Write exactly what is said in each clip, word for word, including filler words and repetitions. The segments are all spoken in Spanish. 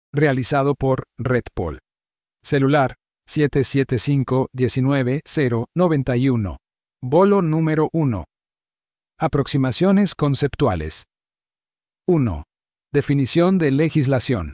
Realizado por RedPol. Celular siete siete cinco uno nueve cero nueve uno. Bolo número uno. Aproximaciones conceptuales. uno. Definición de legislación.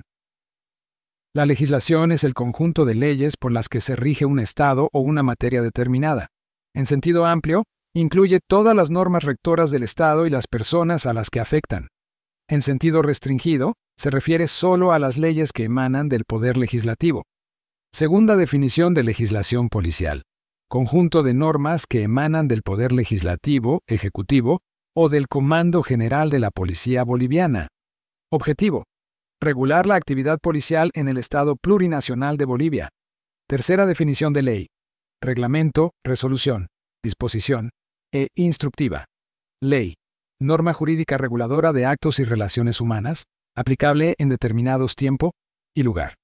La legislación es el conjunto de leyes por las que se rige un Estado o una materia determinada. En sentido amplio, incluye todas las normas rectoras del Estado y las personas a las que afectan. En sentido restringido, se refiere solo a las leyes que emanan del Poder Legislativo. Segunda definición de legislación policial. Conjunto de normas que emanan del Poder Legislativo, Ejecutivo, o del Comando General de la Policía Boliviana. Objetivo: regular la actividad policial en el Estado plurinacional de Bolivia. Tercera definición de ley. Reglamento, resolución, disposición, e instructiva. Ley. Norma jurídica reguladora de actos y relaciones humanas, aplicable en determinados tiempo y lugar.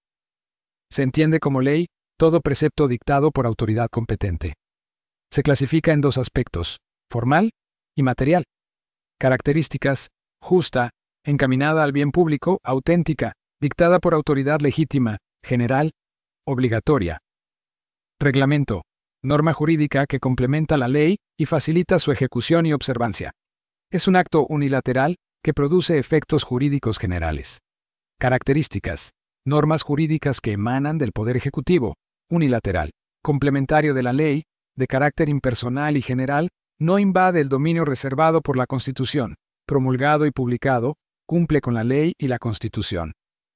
Se entiende como ley todo precepto dictado por autoridad competente. Se clasifica en dos aspectos: formal y material. Características: justa, encaminada al bien público, auténtica, dictada por autoridad legítima, general, obligatoria. Reglamento: norma jurídica que complementa la ley y facilita su ejecución y observancia. Es un acto unilateral que produce efectos jurídicos generales. Características: normas jurídicas que emanan del Poder Ejecutivo, unilateral, complementario de la ley, de carácter impersonal y general, no invade el dominio reservado por la Constitución, promulgado y publicado, cumple con la ley y la Constitución.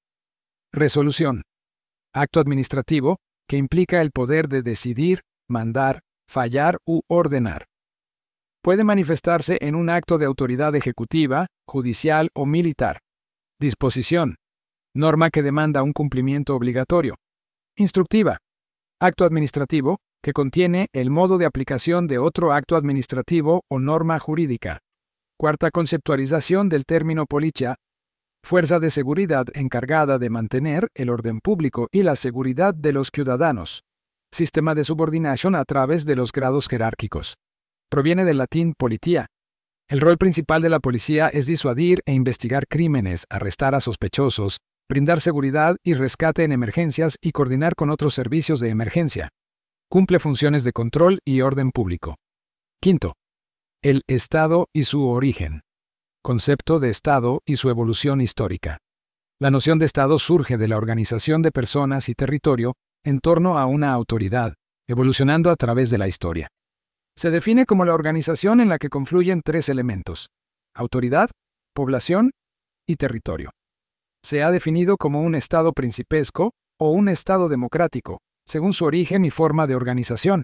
Resolución: acto administrativo que implica el poder de decidir, mandar, fallar u ordenar. Puede manifestarse en un acto de autoridad ejecutiva, judicial o militar. Disposición: norma que demanda un cumplimiento obligatorio. Instructiva: acto administrativo que contiene el modo de aplicación de otro acto administrativo o norma jurídica. Cuarta conceptualización del término policia: fuerza de seguridad encargada de mantener el orden público y la seguridad de los ciudadanos. Sistema de subordinación a través de los grados jerárquicos. Proviene del latín politia. El rol principal de la policía es disuadir e investigar crímenes, arrestar a sospechosos, brindar seguridad y rescate en emergencias y coordinar con otros servicios de emergencia. Cumple funciones de control y orden público. Quinto. El Estado y su origen. Concepto de Estado y su evolución histórica. La noción de Estado surge de la organización de personas y territorio en torno a una autoridad, evolucionando a través de la historia. Se define como la organización en la que confluyen tres elementos: autoridad, población y territorio. Se ha definido como un Estado principesco o un Estado democrático, según su origen y forma de organización.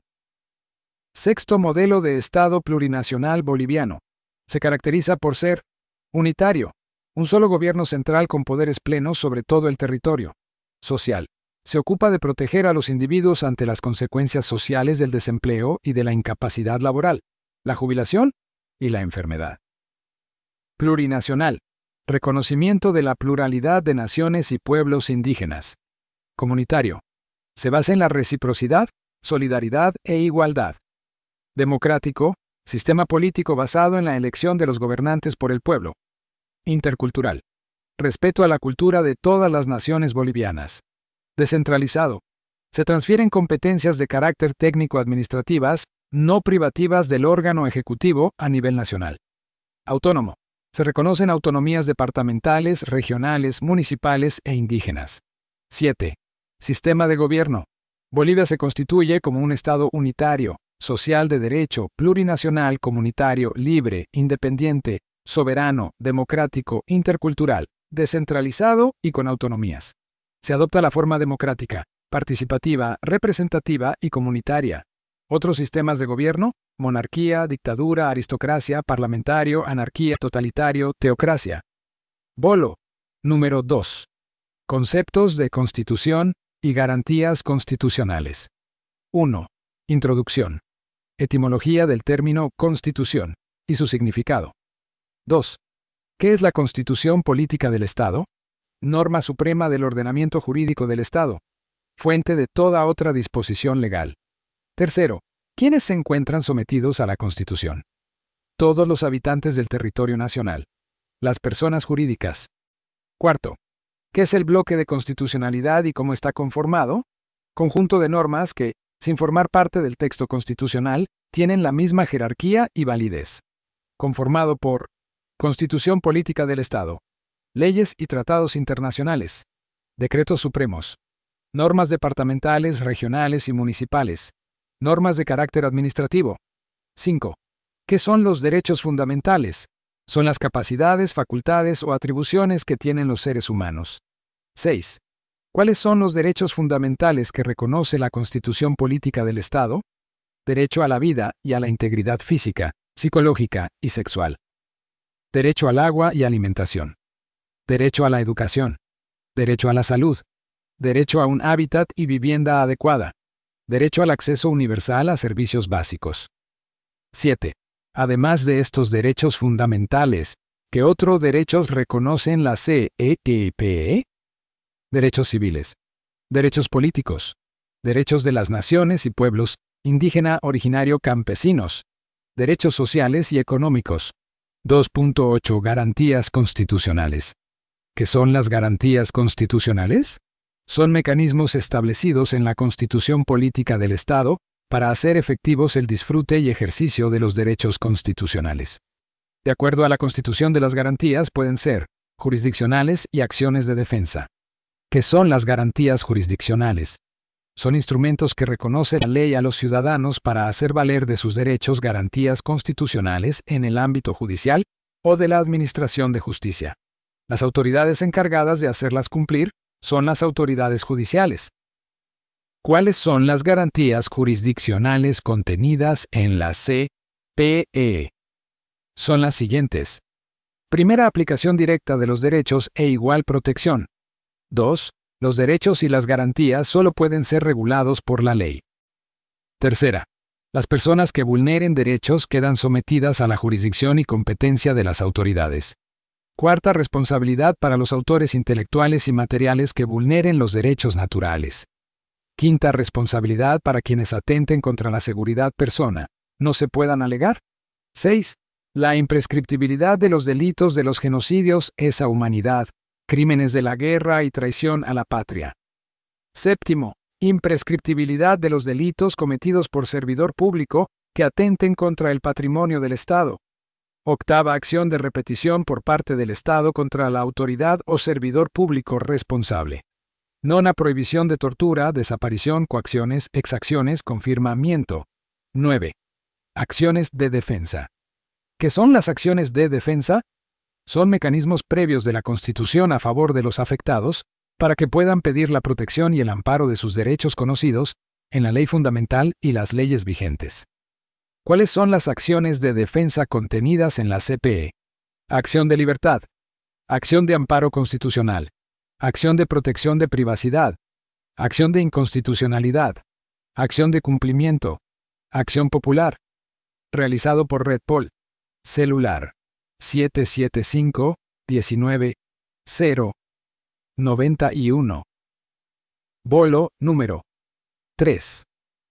Sexto modelo de Estado plurinacional boliviano. Se caracteriza por ser unitario, un solo gobierno central con poderes plenos sobre todo el territorio. Social. Se ocupa de proteger a los individuos ante las consecuencias sociales del desempleo y de la incapacidad laboral, la jubilación y la enfermedad. Plurinacional. Reconocimiento de la pluralidad de naciones y pueblos indígenas. Comunitario. Se basa en la reciprocidad, solidaridad e igualdad. Democrático. Sistema político basado en la elección de los gobernantes por el pueblo. Intercultural. Respeto a la cultura de todas las naciones bolivianas. Descentralizado. Se transfieren competencias de carácter técnico-administrativas, no privativas del órgano ejecutivo a nivel nacional. Autónomo. Se reconocen autonomías departamentales, regionales, municipales e indígenas. siete. Sistema de gobierno. Bolivia se constituye como un Estado unitario, social de derecho, plurinacional, comunitario, libre, independiente, soberano, democrático, intercultural, descentralizado y con autonomías. Se adopta la forma democrática, participativa, representativa y comunitaria. Otros sistemas de gobierno: monarquía, dictadura, aristocracia, parlamentario, anarquía, totalitario, teocracia. Bolo. Número dos. Conceptos de Constitución y garantías constitucionales. uno. Introducción. Etimología del término Constitución y su significado. dos. ¿Qué es la Constitución política del Estado? Norma suprema del ordenamiento jurídico del Estado. Fuente de toda otra disposición legal. Tercero. ¿Quiénes se encuentran sometidos a la Constitución? Todos los habitantes del territorio nacional. Las personas jurídicas. Cuarto. ¿Qué es el bloque de constitucionalidad y cómo está conformado? Conjunto de normas que, sin formar parte del texto constitucional, tienen la misma jerarquía y validez. Conformado por Constitución Política del Estado, leyes y tratados internacionales, decretos supremos, normas departamentales, regionales y municipales, normas de carácter administrativo. cinco. ¿Qué son los derechos fundamentales? Son las capacidades, facultades o atribuciones que tienen los seres humanos. seis. ¿Cuáles son los derechos fundamentales que reconoce la Constitución Política del Estado? Derecho a la vida y a la integridad física, psicológica y sexual. Derecho al agua y alimentación. Derecho a la educación. Derecho a la salud. Derecho a un hábitat y vivienda adecuada. Derecho al acceso universal a servicios básicos. siete. Además de estos derechos fundamentales, ¿qué otros derechos reconocen la C E P E? Derechos civiles. Derechos políticos. Derechos de las naciones y pueblos, indígena, originario, campesinos. Derechos sociales y económicos. dos punto ocho Garantías constitucionales. ¿Qué son las garantías constitucionales? Son mecanismos establecidos en la Constitución Política del Estado para hacer efectivos el disfrute y ejercicio de los derechos constitucionales. De acuerdo a la Constitución, de las garantías pueden ser jurisdiccionales y acciones de defensa. ¿Qué son las garantías jurisdiccionales? Son instrumentos que reconoce la ley a los ciudadanos para hacer valer de sus derechos garantías constitucionales en el ámbito judicial o de la administración de justicia. Las autoridades encargadas de hacerlas cumplir son las autoridades judiciales. ¿Cuáles son las garantías jurisdiccionales contenidas en la C P E? Son las siguientes. Primera, aplicación directa de los derechos e igual protección. dos. Los derechos y las garantías solo pueden ser regulados por la ley. Tercera. Las personas que vulneren derechos quedan sometidas a la jurisdicción y competencia de las autoridades. Cuarta, responsabilidad para los autores intelectuales y materiales que vulneren los derechos naturales. Quinta, responsabilidad para quienes atenten contra la seguridad persona, no se puedan alegar. seis. La imprescriptibilidad de los delitos de los genocidios, lesa humanidad, crímenes de la guerra y traición a la patria. Séptimo, imprescriptibilidad de los delitos cometidos por servidor público que atenten contra el patrimonio del Estado. Octava, acción de repetición por parte del Estado contra la autoridad o servidor público responsable. Nona, prohibición de tortura, desaparición, coacciones, exacciones, confirmamiento. nueve. Acciones de defensa. ¿Qué son las acciones de defensa? Son mecanismos previos de la Constitución a favor de los afectados, para que puedan pedir la protección y el amparo de sus derechos conocidos en la ley fundamental y las leyes vigentes. ¿Cuáles son las acciones de defensa contenidas en la C P E? Acción de libertad. Acción de amparo constitucional. Acción de protección de privacidad. Acción de inconstitucionalidad. Acción de cumplimiento. Acción popular. Realizado por RedPol. Celular. siete siete cinco, diecinueve, cero, noventa y uno. Bolo, número tres.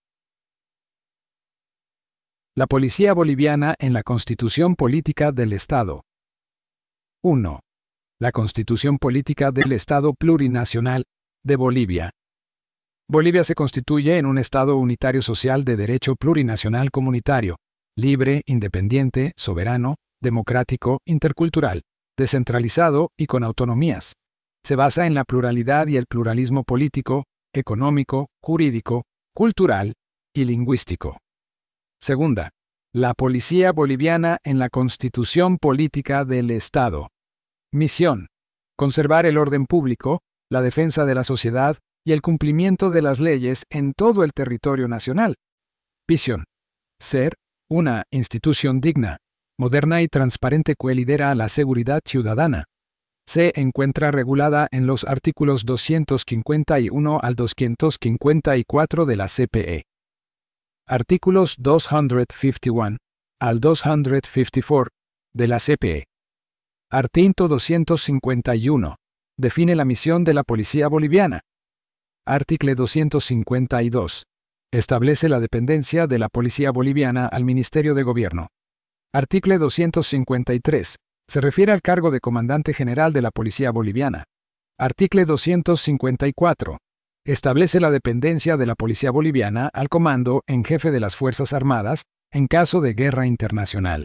La Policía Boliviana en la Constitución Política del Estado. uno. La Constitución Política del Estado Plurinacional de Bolivia. Bolivia se constituye en un Estado unitario social de derecho plurinacional comunitario, libre, independiente, soberano, democrático, intercultural, descentralizado y con autonomías. Se basa en la pluralidad y el pluralismo político, económico, jurídico, cultural y lingüístico. Segunda, la Policía Boliviana en la Constitución Política del Estado. Misión: conservar el orden público, la defensa de la sociedad y el cumplimiento de las leyes en todo el territorio nacional. Visión: ser una institución digna, moderna y transparente que lidera la seguridad ciudadana. Se encuentra regulada en los artículos doscientos cincuenta y uno al doscientos cincuenta y cuatro de la C P E. Artículos doscientos cincuenta y uno al doscientos cincuenta y cuatro de la C P E. Artículo doscientos cincuenta y uno. Define la misión de la Policía Boliviana. Artículo doscientos cincuenta y dos. Establece la dependencia de la Policía Boliviana al Ministerio de Gobierno. Artículo doscientos cincuenta y tres. Se refiere al cargo de Comandante General de la Policía Boliviana. Artículo doscientos cincuenta y cuatro. Establece la dependencia de la Policía Boliviana al Comando en Jefe de las Fuerzas Armadas, en caso de guerra internacional.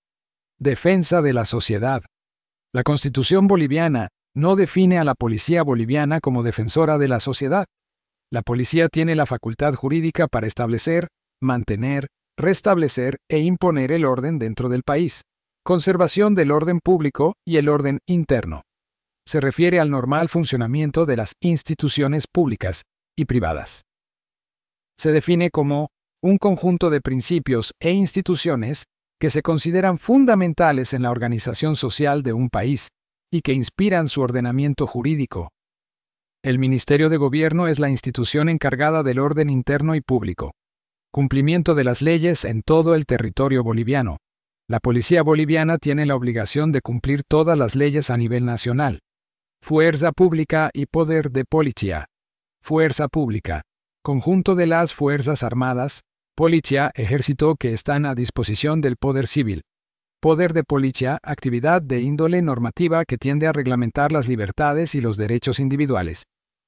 Defensa de la sociedad. La Constitución boliviana no define a la Policía Boliviana como defensora de la sociedad. La policía tiene la facultad jurídica para establecer, mantener, restablecer e imponer el orden dentro del país, conservación del orden público y el orden interno. Se refiere al normal funcionamiento de las instituciones públicas y privadas. Se define como un conjunto de principios e instituciones que se consideran fundamentales en la organización social de un país y que inspiran su ordenamiento jurídico. El Ministerio de Gobierno es la institución encargada del orden interno y público. Cumplimiento de las leyes en todo el territorio boliviano. La Policía Boliviana tiene la obligación de cumplir todas las leyes a nivel nacional. Fuerza pública y poder de policía. Fuerza pública. Conjunto de las Fuerzas Armadas, Policía, Ejército que están a disposición del Poder Civil. Poder de policía, actividad de índole normativa que tiende a reglamentar las libertades y los derechos individuales.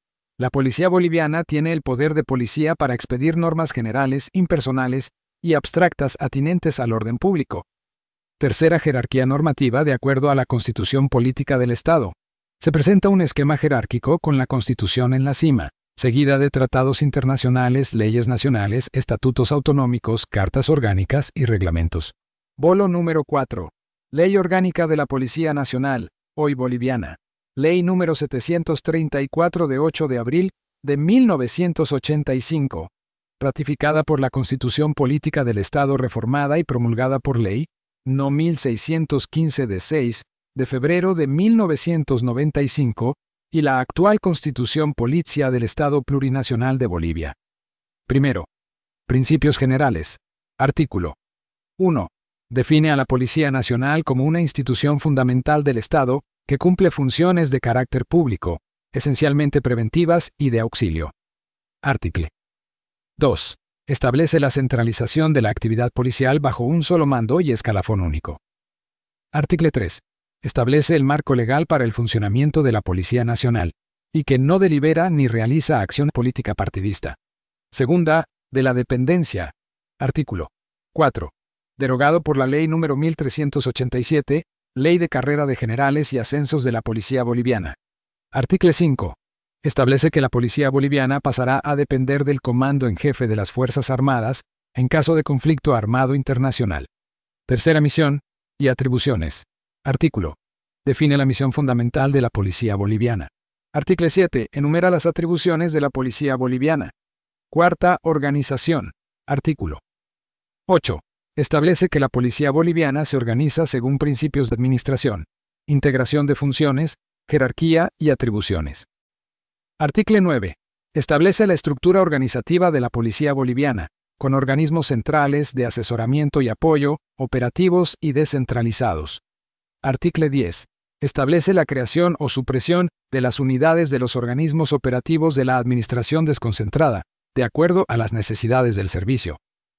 La Policía Boliviana tiene el poder de policía para expedir normas generales, impersonales y abstractas atinentes al orden público. Tercera jerarquía normativa de acuerdo a la Constitución Política del Estado. Se presenta un esquema jerárquico con la Constitución en la cima, seguida de tratados internacionales, leyes nacionales, estatutos autonómicos, cartas orgánicas y reglamentos. Bolo número cuatro. Ley Orgánica de la Policía Nacional, hoy boliviana. Ley número setecientos treinta y cuatro de ocho de abril de mil novecientos ochenta y cinco. Ratificada por la Constitución Política del Estado reformada y promulgada por ley, no mil seiscientos quince de seis, de febrero de mil novecientos noventa y cinco, y la actual Constitución Política del Estado Plurinacional de Bolivia. Primero. Principios generales. Artículo. uno. Define a la Policía Nacional como una institución fundamental del Estado, que cumple funciones de carácter público, esencialmente preventivas y de auxilio. Artículo. dos. Establece la centralización de la actividad policial bajo un solo mando y escalafón único. Artículo tres. Establece el marco legal para el funcionamiento de la Policía Nacional, y que no delibera ni realiza acción política partidista. Segunda, de la dependencia. Artículo. cuatro. Derogado por la Ley número mil trescientos ochenta y siete, Ley de Carrera de Generales y Ascensos de la Policía Boliviana. Artículo cinco. Establece que la Policía Boliviana pasará a depender del Comando en Jefe de las Fuerzas Armadas, en caso de conflicto armado internacional. Tercera misión y atribuciones. Artículo. Define la misión fundamental de la Policía Boliviana. Artículo siete. Enumera las atribuciones de la Policía Boliviana. Cuarta, organización. Artículo. ocho. Establece que la Policía Boliviana se organiza según principios de administración, integración de funciones, jerarquía y atribuciones. Artículo nueve. Establece la estructura organizativa de la Policía Boliviana, con organismos centrales de asesoramiento y apoyo, operativos y descentralizados. Artículo diez. Establece la creación o supresión de las unidades de los organismos operativos de la administración desconcentrada, de acuerdo a las necesidades del servicio.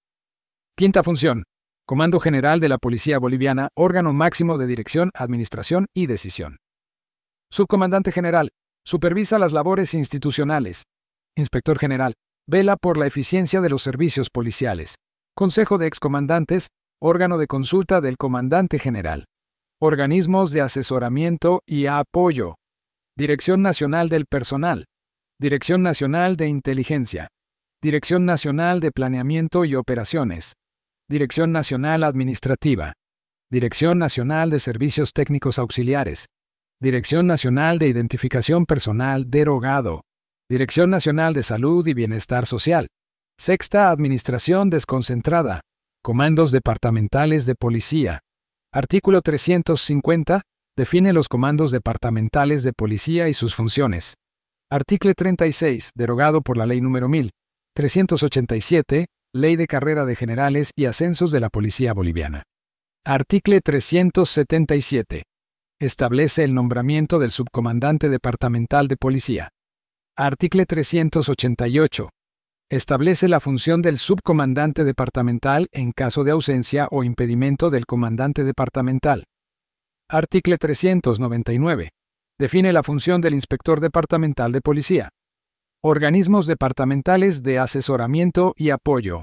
Quinta función. Comando General de la Policía Boliviana, órgano máximo de dirección, administración y decisión. Subcomandante General. Supervisa las labores institucionales. Inspector General. Vela por la eficiencia de los servicios policiales. Consejo de Excomandantes, órgano de consulta del Comandante General. Organismos de asesoramiento y apoyo. Dirección Nacional del Personal. Dirección Nacional de Inteligencia. Dirección Nacional de Planeamiento y Operaciones. Dirección Nacional Administrativa. Dirección Nacional de Servicios Técnicos Auxiliares. Dirección Nacional de Identificación Personal derogado. Dirección Nacional de Salud y Bienestar Social. Sexta Administración Desconcentrada. Comandos Departamentales de Policía. Artículo trescientos cincuenta. Define los comandos departamentales de policía y sus funciones. Artículo treinta y seis. Derogado por la Ley número mil trescientos ochenta y siete, Ley de Carrera de Generales y Ascensos de la Policía Boliviana. Artículo trescientos setenta y siete. Establece el nombramiento del subcomandante departamental de policía. Artículo trescientos ochenta y ocho. Establece la función del subcomandante departamental en caso de ausencia o impedimento del comandante departamental. Artículo trescientos noventa y nueve. Define la función del inspector departamental de policía. Organismos departamentales de asesoramiento y apoyo.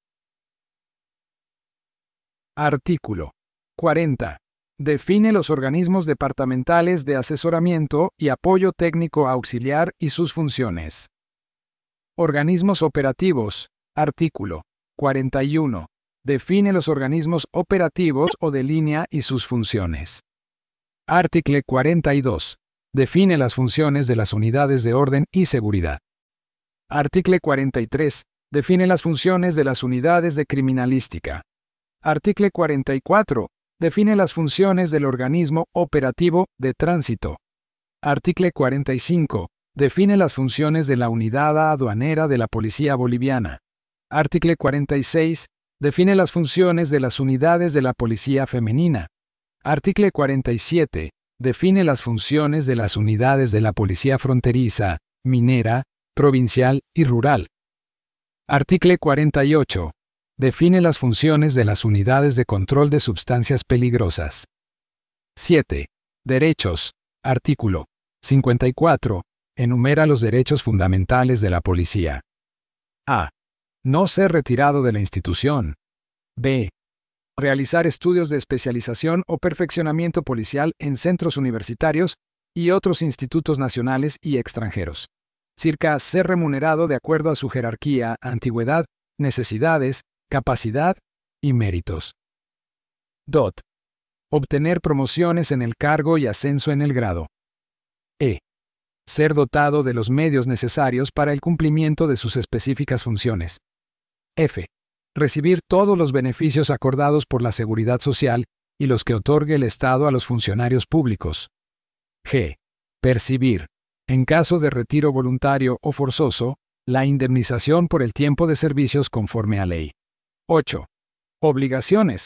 Artículo cuarenta. Define los organismos departamentales de asesoramiento y apoyo técnico auxiliar y sus funciones. Organismos operativos. Artículo cuarenta y uno. Define los organismos operativos o de línea y sus funciones. Artículo cuarenta y dos. Define las funciones de las unidades de orden y seguridad. Artículo cuarenta y tres. Define las funciones de las unidades de criminalística. Artículo cuarenta y cuatro. Define las funciones del organismo operativo de tránsito. Artículo cuarenta y cinco. Define las funciones de la unidad aduanera de la Policía Boliviana. Artículo cuarenta y seis. Define las funciones de las unidades de la Policía Femenina. Artículo cuarenta y siete. Define las funciones de las unidades de la Policía Fronteriza, Minera, Provincial y Rural. Artículo cuarenta y ocho. Define las funciones de las unidades de control de sustancias peligrosas. siete. Derechos. Artículo cincuenta y cuatro. Enumera los derechos fundamentales de la policía. A. No ser retirado de la institución. B. Realizar estudios de especialización o perfeccionamiento policial en centros universitarios y otros institutos nacionales y extranjeros. Circa ser remunerado de acuerdo a su jerarquía, antigüedad, necesidades, capacidad y méritos. D. Obtener promociones en el cargo y ascenso en el grado. E. Ser dotado de los medios necesarios para el cumplimiento de sus específicas funciones. F. Recibir todos los beneficios acordados por la Seguridad Social y los que otorgue el Estado a los funcionarios públicos. G. Percibir, en caso de retiro voluntario o forzoso, la indemnización por el tiempo de servicios conforme a ley. ocho. Obligaciones.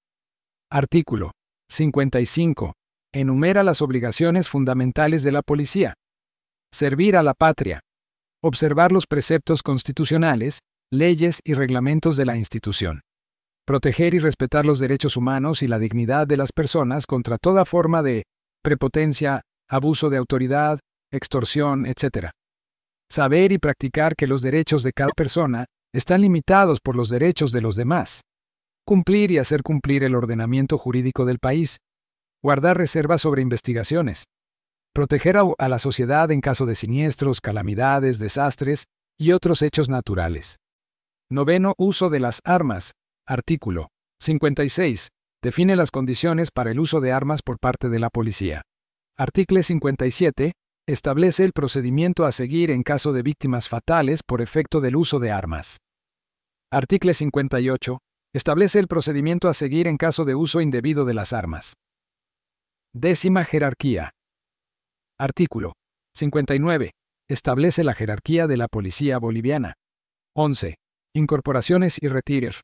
Artículo cincuenta y cinco. Enumera las obligaciones fundamentales de la policía. Servir a la patria. Observar los preceptos constitucionales, leyes y reglamentos de la institución. Proteger y respetar los derechos humanos y la dignidad de las personas contra toda forma de prepotencia, abuso de autoridad, extorsión, etcétera. Saber y practicar que los derechos de cada persona están limitados por los derechos de los demás. Cumplir y hacer cumplir el ordenamiento jurídico del país. Guardar reservas sobre investigaciones. Proteger a, a la sociedad en caso de siniestros, calamidades, desastres y otros hechos naturales. Noveno. Uso de las armas. Artículo cincuenta y seis. Define las condiciones para el uso de armas por parte de la policía. Artículo cincuenta y siete. Establece el procedimiento a seguir en caso de víctimas fatales por efecto del uso de armas. Artículo cincuenta y ocho. Establece el procedimiento a seguir en caso de uso indebido de las armas. Décima jerarquía. Artículo cincuenta y nueve. Establece la jerarquía de la Policía Boliviana. once. Incorporaciones y retiros.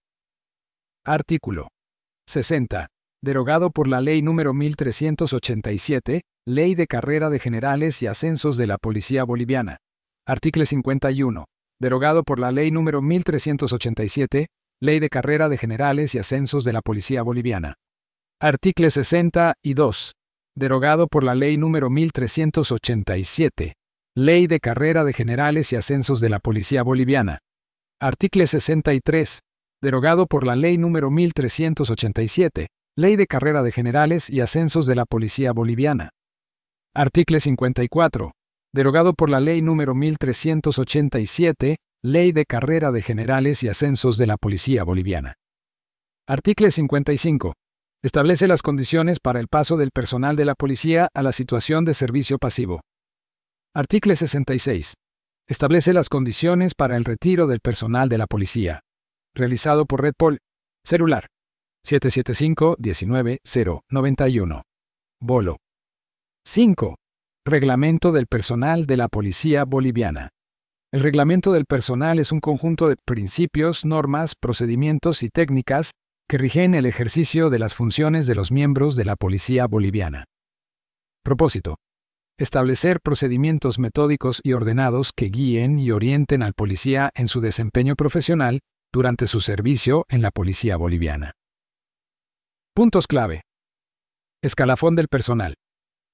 Artículo sesenta. Derogado por la Ley número mil trescientos ochenta y siete, Ley de Carrera de Generales y Ascensos de la Policía Boliviana. Artículo cincuenta y uno. Derogado por la Ley número mil trescientos ochenta y siete, Ley de Carrera de Generales y Ascensos de la Policía Boliviana. Artículo sesenta y dos. Derogado por la Ley número mil trescientos ochenta y siete, Ley de Carrera de Generales y Ascensos de la Policía Boliviana. Artículo sesenta y tres. Derogado por la Ley número mil trescientos ochenta y siete, Ley de Carrera de Generales y Ascensos de la Policía Boliviana. Artículo cincuenta y cuatro. Derogado por la Ley número mil trescientos ochenta y siete, Ley de Carrera de Generales y Ascensos de la Policía Boliviana. Artículo cincuenta y cinco. Establece las condiciones para el paso del personal de la policía a la situación de servicio pasivo. Artículo sesenta y seis. Establece las condiciones para el retiro del personal de la policía. Realizado por Redpol. Celular. siete siete cinco, uno nueve, cero, nueve uno. Bolo. cinco. Reglamento del personal de la Policía Boliviana. El reglamento del personal es un conjunto de principios, normas, procedimientos y técnicas que rigen el ejercicio de las funciones de los miembros de la Policía Boliviana. Propósito. Establecer procedimientos metódicos y ordenados que guíen y orienten al policía en su desempeño profesional durante su servicio en la Policía Boliviana. Puntos clave. Escalafón del personal.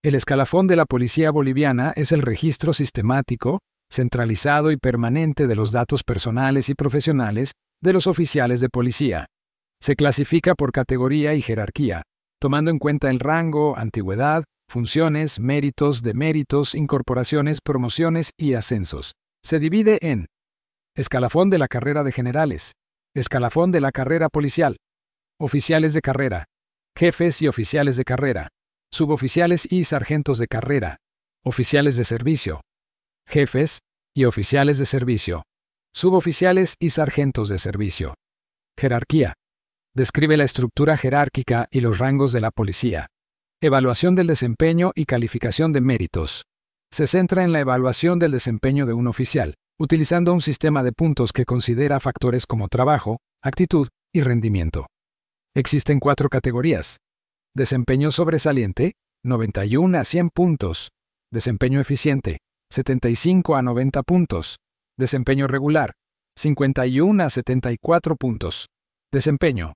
El escalafón de la policía boliviana es el registro sistemático, centralizado y permanente de los datos personales y profesionales de los oficiales de policía. Se clasifica por categoría y jerarquía, tomando en cuenta el rango, antigüedad, funciones, méritos, deméritos, incorporaciones, promociones y ascensos. Se divide en escalafón de la carrera de generales, escalafón de la carrera policial, oficiales de carrera, jefes y oficiales de carrera, suboficiales y sargentos de carrera, oficiales de servicio, jefes y oficiales de servicio, suboficiales y sargentos de servicio. Jerarquía. Describe la estructura jerárquica y los rangos de la policía. Evaluación del desempeño y calificación de méritos. Se centra en la evaluación del desempeño de un oficial, utilizando un sistema de puntos que considera factores como trabajo, actitud y rendimiento. Existen cuatro categorías. Desempeño sobresaliente, noventa y uno a cien puntos. Desempeño eficiente, setenta y cinco a noventa puntos. Desempeño regular, cincuenta y uno a setenta y cuatro puntos. Desempeño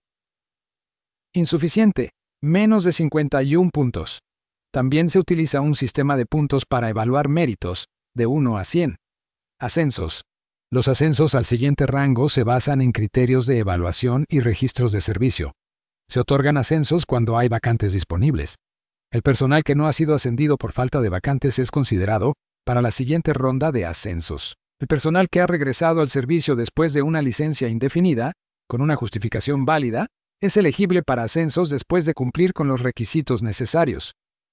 insuficiente, menos de cincuenta y uno puntos. También se utiliza un sistema de puntos para evaluar méritos, de uno a cien. Ascensos. Los ascensos al siguiente rango se basan en criterios de evaluación y registros de servicio. Se otorgan ascensos cuando hay vacantes disponibles. El personal que no ha sido ascendido por falta de vacantes es considerado para la siguiente ronda de ascensos. El personal que ha regresado al servicio después de una licencia indefinida, con una justificación válida, es elegible para ascensos después de cumplir con los requisitos necesarios.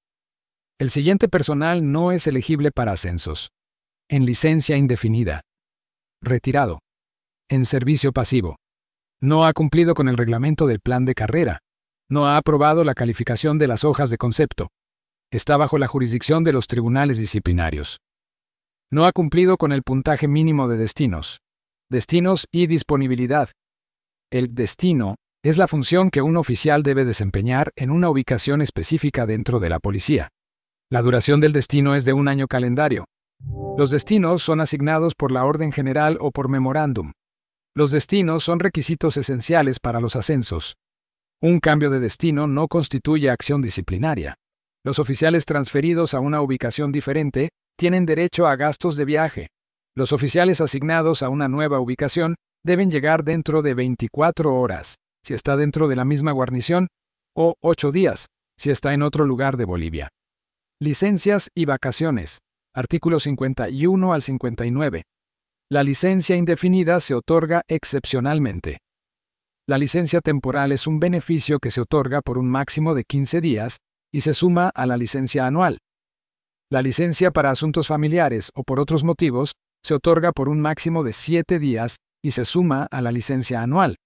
El siguiente personal no es elegible para ascensos. En licencia indefinida. Retirado. En servicio pasivo. No ha cumplido con el reglamento del plan de carrera. No ha aprobado la calificación de las hojas de concepto. Está bajo la jurisdicción de los tribunales disciplinarios. No ha cumplido con el puntaje mínimo de destinos. Destinos y disponibilidad. El destino es la función que un oficial debe desempeñar en una ubicación específica dentro de la policía. La duración del destino es de un año calendario. Los destinos son asignados por la orden general o por memorándum. Los destinos son requisitos esenciales para los ascensos. Un cambio de destino no constituye acción disciplinaria. Los oficiales transferidos a una ubicación diferente tienen derecho a gastos de viaje. Los oficiales asignados a una nueva ubicación deben llegar dentro de veinticuatro horas, si está dentro de la misma guarnición, o ocho días, si está en otro lugar de Bolivia. Licencias y vacaciones. Artículos cincuenta y uno al cincuenta y nueve. La licencia indefinida se otorga excepcionalmente. La licencia temporal es un beneficio que se otorga por un máximo de quince días y se suma a la licencia anual. La licencia para asuntos familiares o por otros motivos se otorga por un máximo de siete días y se suma a la licencia anual.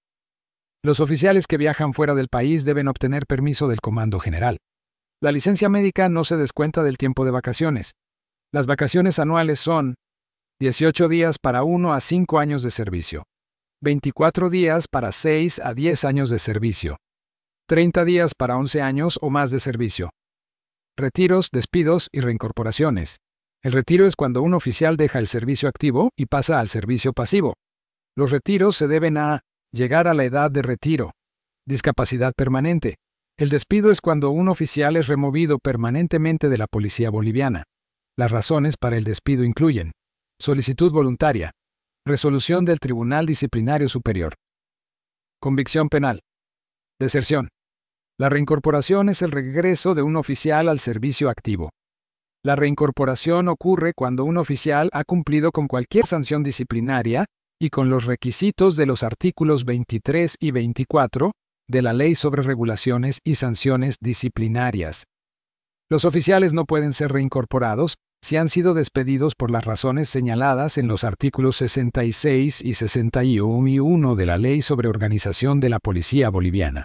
Los oficiales que viajan fuera del país deben obtener permiso del Comando General. La licencia médica no se descuenta del tiempo de vacaciones. Las vacaciones anuales son dieciocho días para uno a cinco años de servicio, veinticuatro días para seis a diez años de servicio, treinta días para once años o más de servicio. Retiros, despidos y reincorporaciones. El retiro es cuando un oficial deja el servicio activo y pasa al servicio pasivo. Los retiros se deben a llegar a la edad de retiro. Discapacidad permanente. El despido es cuando un oficial es removido permanentemente de la policía boliviana. Las razones para el despido incluyen solicitud voluntaria, resolución del Tribunal Disciplinario Superior, convicción penal, deserción. La reincorporación es el regreso de un oficial al servicio activo. La reincorporación ocurre cuando un oficial ha cumplido con cualquier sanción disciplinaria y con los requisitos de los artículos veintitrés y veinticuatro de la Ley sobre Regulaciones y Sanciones Disciplinarias. Los oficiales no pueden ser reincorporados si han sido despedidos por las razones señaladas en los artículos sesenta y seis y sesenta y uno de la Ley sobre Organización de la Policía Boliviana.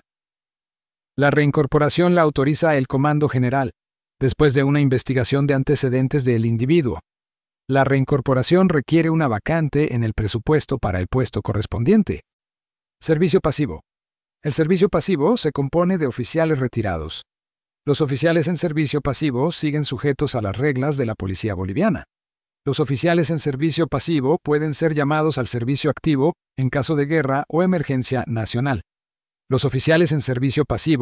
La reincorporación la autoriza el Comando General, después de una investigación de antecedentes del individuo. La reincorporación requiere una vacante en el presupuesto para el puesto correspondiente. Servicio pasivo. El servicio pasivo se compone de oficiales retirados. Los oficiales en servicio pasivo siguen sujetos a las reglas de la policía boliviana. Los oficiales en servicio pasivo pueden ser llamados al servicio activo en caso de guerra o emergencia nacional. Los oficiales en servicio pasivo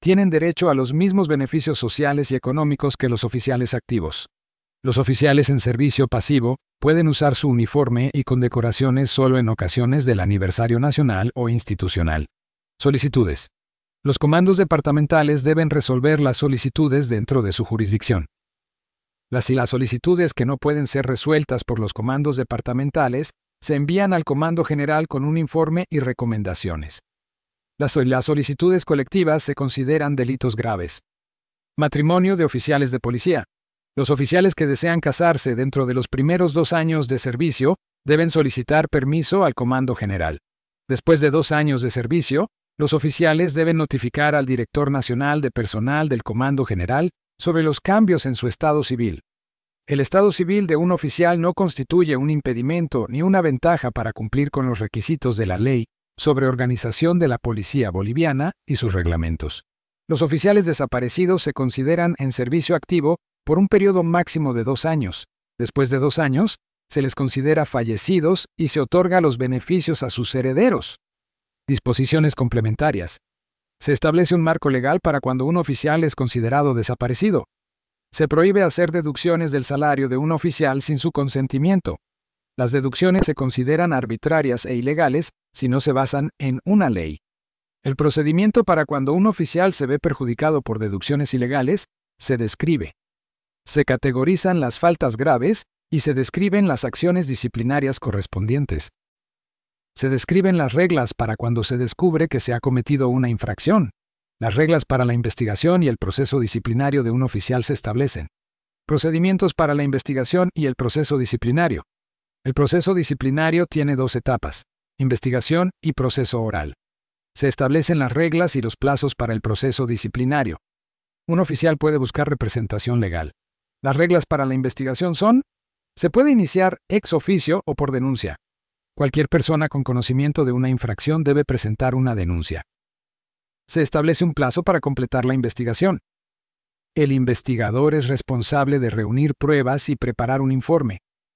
tienen derecho a los mismos beneficios sociales y económicos que los oficiales activos. Los oficiales en servicio pasivo pueden usar su uniforme y condecoraciones solo en ocasiones del aniversario nacional o institucional. Solicitudes. Los comandos departamentales deben resolver las solicitudes dentro de su jurisdicción. Las y las solicitudes que no pueden ser resueltas por los comandos departamentales se envían al Comando General con un informe y recomendaciones. Las, las solicitudes colectivas se consideran delitos graves. Matrimonio de oficiales de policía. Los oficiales que desean casarse dentro de los primeros dos años de servicio deben solicitar permiso al Comando General. Después de dos años de servicio, los oficiales deben notificar al Director Nacional de Personal del Comando General sobre los cambios en su estado civil. El estado civil de un oficial no constituye un impedimento ni una ventaja para cumplir con los requisitos de la Ley sobre Organización de la Policía Boliviana y sus reglamentos. Los oficiales desaparecidos se consideran en servicio activo por un periodo máximo de dos años. Después de dos años, se les considera fallecidos y se otorga los beneficios a sus herederos. Disposiciones complementarias. Se establece un marco legal para cuando un oficial es considerado desaparecido. Se prohíbe hacer deducciones del salario de un oficial sin su consentimiento. Las deducciones se consideran arbitrarias e ilegales si no se basan en una ley. El procedimiento para cuando un oficial se ve perjudicado por deducciones ilegales se describe. Se categorizan las faltas graves y se describen las acciones disciplinarias correspondientes. Se describen las reglas para cuando se descubre que se ha cometido una infracción. Las reglas para la investigación y el proceso disciplinario de un oficial se establecen. Procedimientos para la investigación y el proceso disciplinario. El proceso disciplinario tiene dos etapas: investigación y proceso oral. Se establecen las reglas y los plazos para el proceso disciplinario. Un oficial puede buscar representación legal. Las reglas para la investigación son: se puede iniciar ex oficio o por denuncia. Cualquier persona con conocimiento de una infracción debe presentar una denuncia. Se establece un plazo para completar la investigación. El investigador es responsable de reunir pruebas y preparar un informe.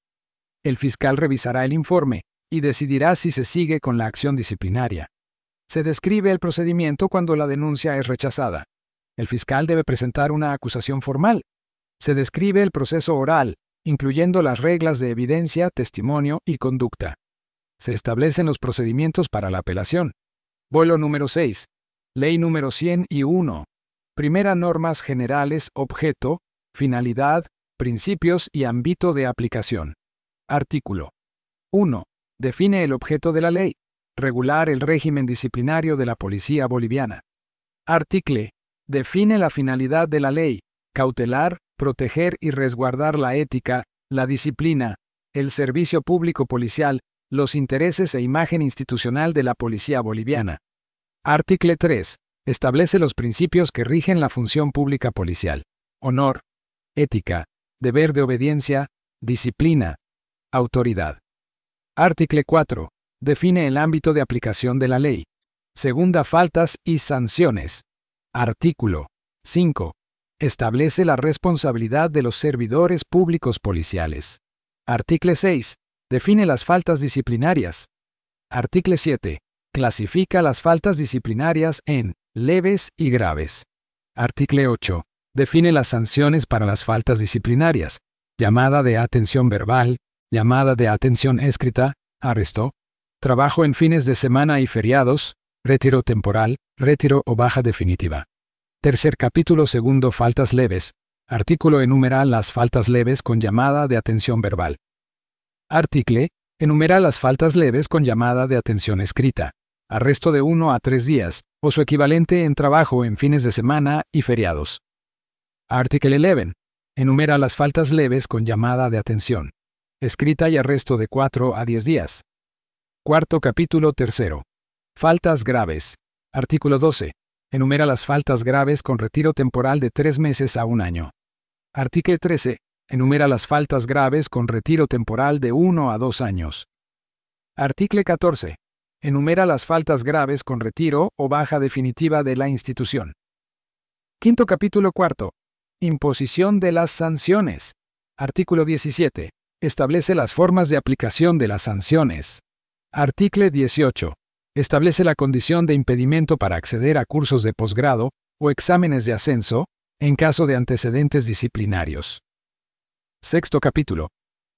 El fiscal revisará el informe y decidirá si se sigue con la acción disciplinaria. Se describe el procedimiento cuando la denuncia es rechazada. El fiscal debe presentar una acusación formal. Se describe el proceso oral, incluyendo las reglas de evidencia, testimonio y conducta. Se establecen los procedimientos para la apelación. Bolo número seis. Ley número cien y uno. Primera normas generales, objeto, finalidad, principios y ámbito de aplicación. Artículo. uno. Define el objeto de la ley. Regular el régimen disciplinario de la Policía Boliviana. Artículo. Define la finalidad de la ley. Cautelar, proteger y resguardar la ética, la disciplina, el servicio público policial, los intereses e imagen institucional de la Policía Boliviana. Artículo tres. Establece los principios que rigen la función pública policial. Honor, ética, deber de obediencia, disciplina, autoridad. Artículo cuatro. Define el ámbito de aplicación de la ley. Segunda, faltas y sanciones. Artículo cinco. Establece la responsabilidad de los servidores públicos policiales. Artículo seis. Define las faltas disciplinarias. Artículo siete. Clasifica las faltas disciplinarias en leves y graves. Artículo ocho. Define las sanciones para las faltas disciplinarias. Llamada de atención verbal, llamada de atención escrita, arresto, trabajo en fines de semana y feriados, retiro temporal, retiro o baja definitiva. Tercer capítulo segundo, faltas leves. Artículo enumera las faltas leves con llamada de atención verbal. Artículo enumera las faltas leves con llamada de atención escrita. Arresto de uno a tres días, o su equivalente en trabajo en fines de semana y feriados. Artículo once. Enumera las faltas leves con llamada de atención escrita y arresto de cuatro a diez días. Cuarto capítulo tercero. Faltas graves. Artículo doce. Enumera las faltas graves con retiro temporal de tres meses a un año. Artículo trece. Enumera las faltas graves con retiro temporal de uno a dos años. Artículo catorce. Enumera las faltas graves con retiro o baja definitiva de la institución. Quinto capítulo cuarto. Imposición de las sanciones. Artículo diecisiete. Establece las formas de aplicación de las sanciones. Artículo dieciocho. Establece la condición de impedimento para acceder a cursos de posgrado, o exámenes de ascenso, en caso de antecedentes disciplinarios. Sexto capítulo.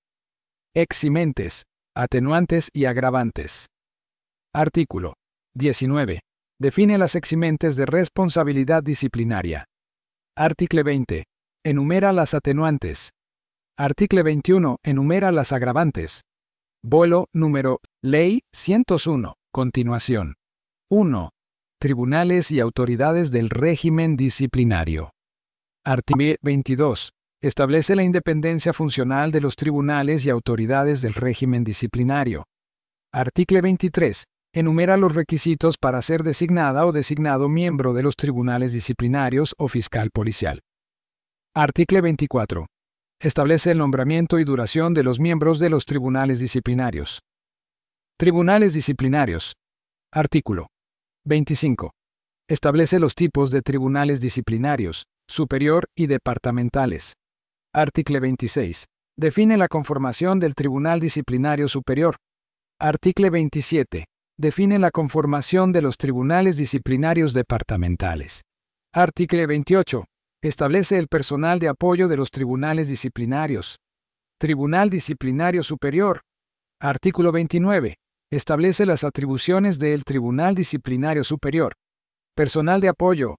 Eximentes, atenuantes y agravantes. Artículo diecinueve. Define las eximentes de responsabilidad disciplinaria. Artículo veinte. Enumera las atenuantes. Artículo veintiuno. Enumera las agravantes. Bolo, número, Ley ciento uno. Continuación. uno. Tribunales y autoridades del régimen disciplinario. Artículo veintidós. Establece la independencia funcional de los tribunales y autoridades del régimen disciplinario. Artículo veintitrés. Enumera los requisitos para ser designada o designado miembro de los tribunales disciplinarios o fiscal policial. Artículo veinticuatro. Establece el nombramiento y duración de los miembros de los tribunales disciplinarios. Tribunales disciplinarios. Artículo veinticinco. Establece los tipos de tribunales disciplinarios, superior y departamentales. Artículo veintiséis. Define la conformación del Tribunal Disciplinario Superior. Artículo veintisiete. Define la conformación de los tribunales disciplinarios departamentales. Artículo veintiocho. Establece el personal de apoyo de los tribunales disciplinarios. Tribunal Disciplinario Superior. Artículo veintinueve. Establece las atribuciones del Tribunal Disciplinario Superior. Personal de apoyo.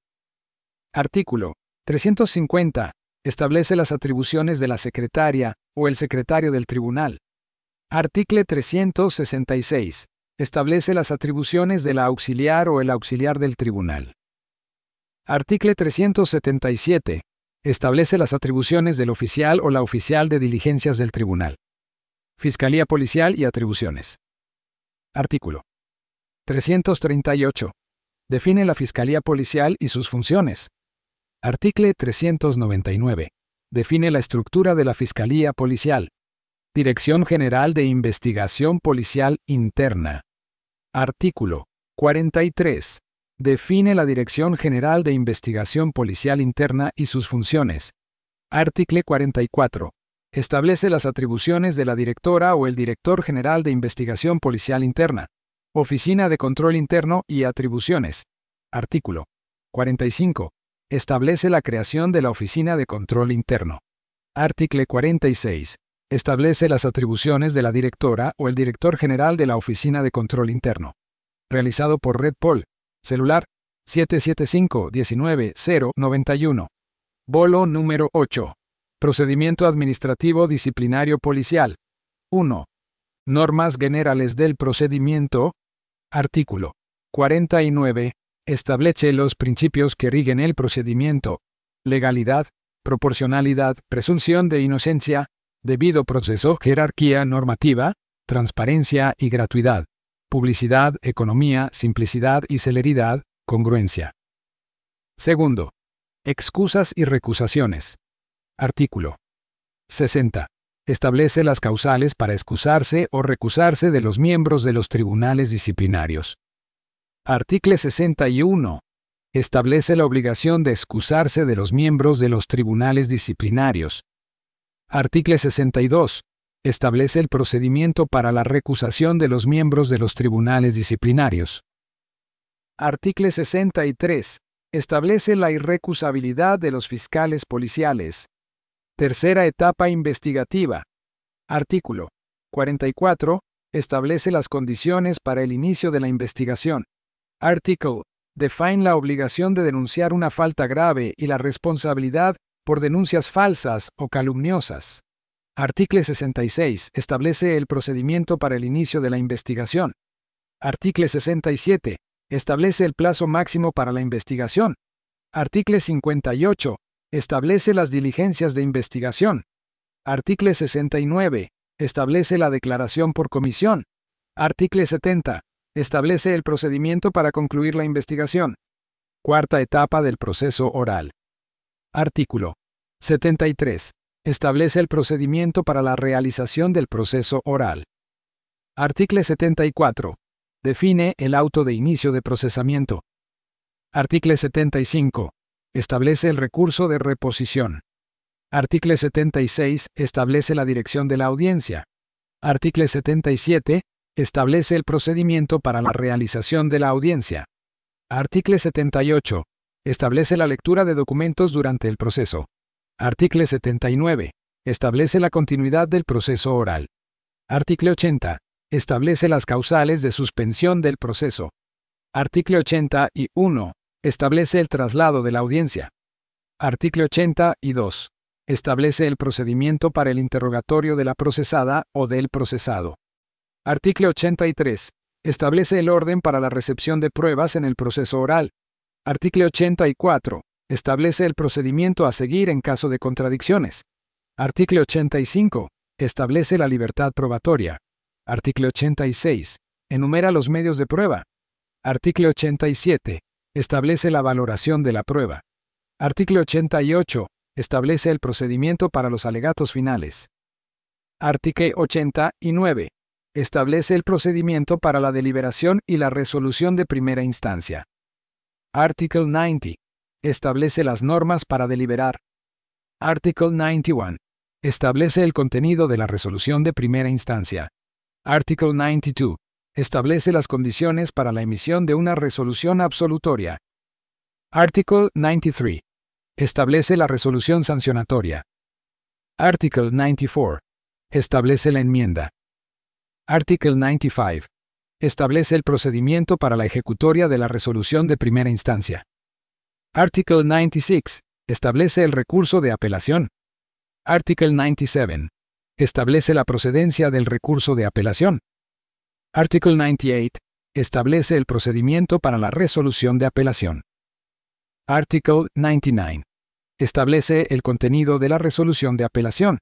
Artículo trescientos cincuenta. Establece las atribuciones de la secretaria o el secretario del tribunal. Artículo trescientos sesenta y seis. Establece las atribuciones de la auxiliar o el auxiliar del tribunal. Artículo trescientos setenta y siete. Establece las atribuciones del oficial o la oficial de diligencias del tribunal. Fiscalía policial y atribuciones. Artículo trescientos treinta y ocho. Define la Fiscalía policial y sus funciones. Artículo trescientos noventa y nueve. Define la estructura de la Fiscalía policial. Dirección General de Investigación Policial Interna. Artículo cuarenta y tres. Define la Dirección General de Investigación Policial Interna y sus funciones. Artículo cuarenta y cuatro. Establece las atribuciones de la directora o el director general de Investigación Policial Interna. Oficina de Control Interno y atribuciones. Artículo cuarenta y cinco. Establece la creación de la Oficina de Control Interno. Artículo cuarenta y seis. Establece las atribuciones de la directora o el director general de la Oficina de Control Interno. Realizado por Redpol. Celular siete siete cinco, uno nueve, cero, nueve uno. Bolo número ocho. Procedimiento Administrativo Disciplinario Policial. uno. Normas Generales del Procedimiento. Artículo cuarenta y nueve. Establece los principios que rigen el procedimiento. Legalidad, proporcionalidad, presunción de inocencia, debido proceso, jerarquía normativa, transparencia y gratuidad, publicidad, economía, simplicidad y celeridad, congruencia. Segundo. Excusas y recusaciones. Artículo sesenta. Establece las causales para excusarse o recusarse de los miembros de los tribunales disciplinarios. Artículo sesenta y uno. Establece la obligación de excusarse de los miembros de los tribunales disciplinarios. Artículo sesenta y dos. Establece el procedimiento para la recusación de los miembros de los tribunales disciplinarios. Artículo sesenta y tres. Establece la irrecusabilidad de los fiscales policiales. Tercera etapa investigativa. Artículo cuarenta y cuatro. Establece las condiciones para el inicio de la investigación. Artículo. Define la obligación de denunciar una falta grave y la responsabilidad por denuncias falsas o calumniosas. Artículo sesenta y seis. Establece el procedimiento para el inicio de la investigación. Artículo sesenta y siete. Establece el plazo máximo para la investigación. Artículo cincuenta y ocho. Establece las diligencias de investigación. Artículo sesenta y nueve. Establece la declaración por comisión. Artículo setenta. Establece el procedimiento para concluir la investigación. Cuarta etapa del proceso oral. Artículo setenta y tres. Establece el procedimiento para la realización del proceso oral. Artículo setenta y cuatro. Define el auto de inicio de procesamiento. Artículo setenta y cinco. Establece el recurso de reposición. Artículo setenta y seis. Establece la dirección de la audiencia. Artículo setenta y siete. Establece el procedimiento para la realización de la audiencia. Artículo setenta y ocho. Establece la lectura de documentos durante el proceso. Artículo setenta y nueve. Establece la continuidad del proceso oral. Artículo ochenta. Establece las causales de suspensión del proceso. Artículo ochenta y uno. Establece el traslado de la audiencia. Artículo ochenta y dos. Establece el procedimiento para el interrogatorio de la procesada o del procesado. Artículo ochenta y tres. Establece el orden para la recepción de pruebas en el proceso oral. Artículo ochenta y cuatro. Establece el procedimiento a seguir en caso de contradicciones. Artículo ochenta y cinco. Establece la libertad probatoria. Artículo ochenta y seis. Enumera los medios de prueba. Artículo ochenta y siete. Establece la valoración de la prueba. Artículo ochenta y ocho. Establece el procedimiento para los alegatos finales. Artículo ochenta y nueve. Establece el procedimiento para la deliberación y la resolución de primera instancia. Artículo noventa. Establece las normas para deliberar. Artículo noventa y uno. Establece el contenido de la resolución de primera instancia. Artículo noventa y dos. Establece las condiciones para la emisión de una resolución absolutoria. Artículo noventa y tres. Establece la resolución sancionatoria. Artículo noventa y cuatro. Establece la enmienda. Artículo noventa y cinco. Establece el procedimiento para la ejecutoria de la resolución de primera instancia. Artículo noventa y seis. Establece el recurso de apelación. Artículo noventa y siete. Establece la procedencia del recurso de apelación. Artículo noventa y ocho. Establece el procedimiento para la resolución de apelación. Artículo noventa y nueve. Establece el contenido de la resolución de apelación.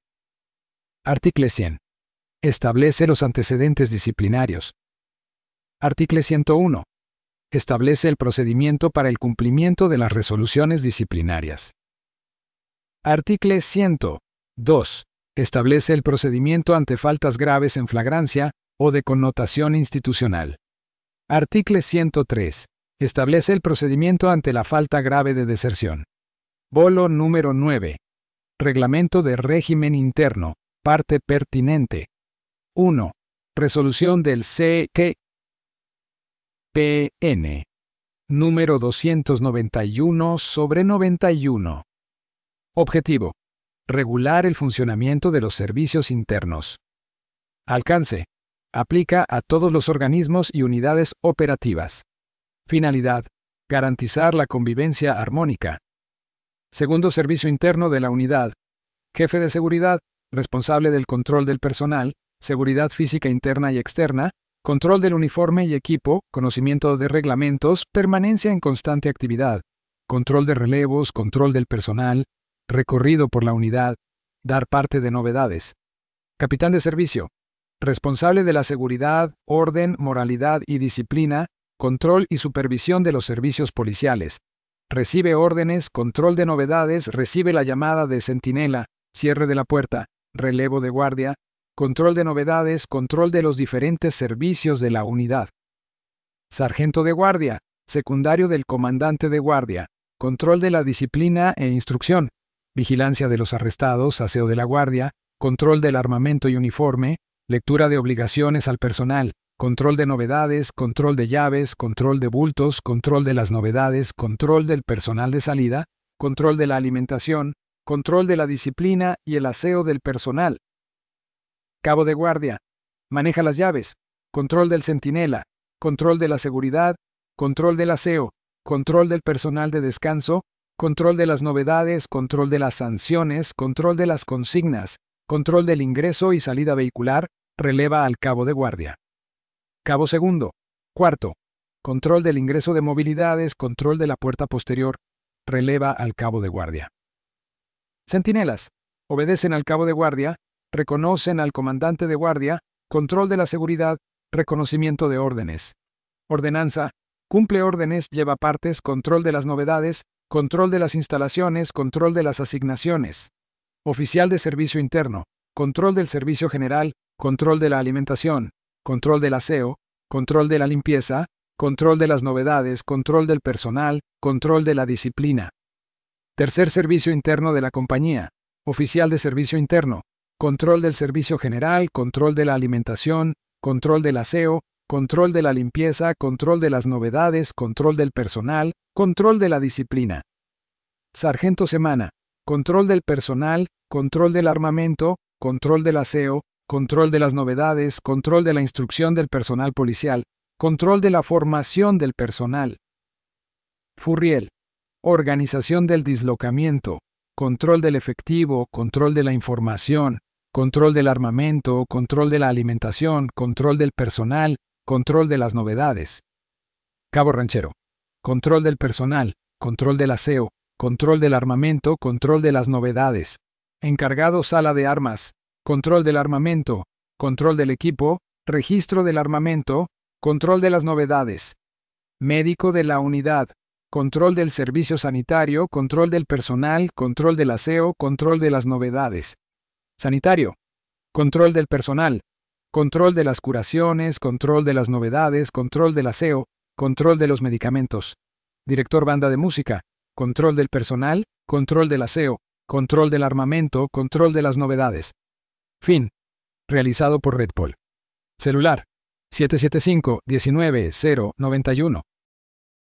Artículo cien. Establece los antecedentes disciplinarios. Artículo ciento uno. Establece el procedimiento para el cumplimiento de las resoluciones disciplinarias. Artículo ciento dos. Establece el procedimiento ante faltas graves en flagrancia o de connotación institucional. Artículo ciento tres. Establece el procedimiento ante la falta grave de deserción. Bolo número nueve. Reglamento de régimen interno. Parte pertinente. uno. Resolución del C Q P N. Número doscientos noventa y uno sobre noventa y uno. Objetivo. Regular el funcionamiento de los servicios internos. Alcance. Aplica a todos los organismos y unidades operativas. Finalidad. Garantizar la convivencia armónica. Segundo servicio interno de la unidad. Jefe de seguridad, responsable del control del personal, seguridad física interna y externa, control del uniforme y equipo, conocimiento de reglamentos, permanencia en constante actividad, control de relevos, control del personal, recorrido por la unidad, dar parte de novedades. Capitán de servicio. Responsable de la seguridad, orden, moralidad y disciplina, control y supervisión de los servicios policiales. Recibe órdenes, control de novedades, recibe la llamada de centinela, cierre de la puerta, relevo de guardia, control de novedades, control de los diferentes servicios de la unidad. Sargento de guardia, secundario del comandante de guardia, control de la disciplina e instrucción, vigilancia de los arrestados, aseo de la guardia, control del armamento y uniforme, lectura de obligaciones al personal, control de novedades, control de llaves, control de bultos, control de las novedades, control del personal de salida, control de la alimentación, control de la disciplina y el aseo del personal. Cabo de guardia. Maneja las llaves. Control del centinela. Control de la seguridad. Control del aseo. Control del personal de descanso. Control de las novedades. Control de las sanciones. Control de las consignas. Control del ingreso y salida vehicular. Releva al cabo de guardia. Cabo segundo. Cuarto. Control del ingreso de movilidades. Control de la puerta posterior. Releva al cabo de guardia. Centinelas. Obedecen al cabo de guardia. Reconocen al comandante de guardia. Control de la seguridad. Reconocimiento de órdenes. Ordenanza. Cumple órdenes, lleva partes, control de las novedades, control de las instalaciones, control de las asignaciones. Oficial de servicio interno. Control del servicio general, control de la alimentación, control del aseo, control de la limpieza, control de las novedades, control del personal, control de la disciplina. Tercer servicio interno de la compañía. Oficial de servicio interno. Control del servicio general, control de la alimentación, control del aseo, control de la limpieza, control de las novedades, control del personal, control de la disciplina. Sargento semana, control del personal, control del armamento, control del aseo, control de las novedades, control de la instrucción del personal policial, control de la formación del personal. Furriel, organización del dislocamiento, control del efectivo, control de la información, control del armamento, control de la alimentación, control del personal, control de las novedades. Cabo Ranchero, control del personal, control del aseo, control del armamento, control de las novedades. Encargado sala de armas, control del armamento, control del equipo, registro del armamento, control de las novedades. Médico de la unidad, control del servicio sanitario, control del personal, control del aseo, control de las novedades. Sanitario, control del personal, control de las curaciones, control de las novedades, control del aseo, control de los medicamentos. Director banda de música, control del personal, control del aseo, control del armamento, control de las novedades. Fin. Realizado por Redpol. Celular. siete siete cinco, uno nueve, cero, nueve uno.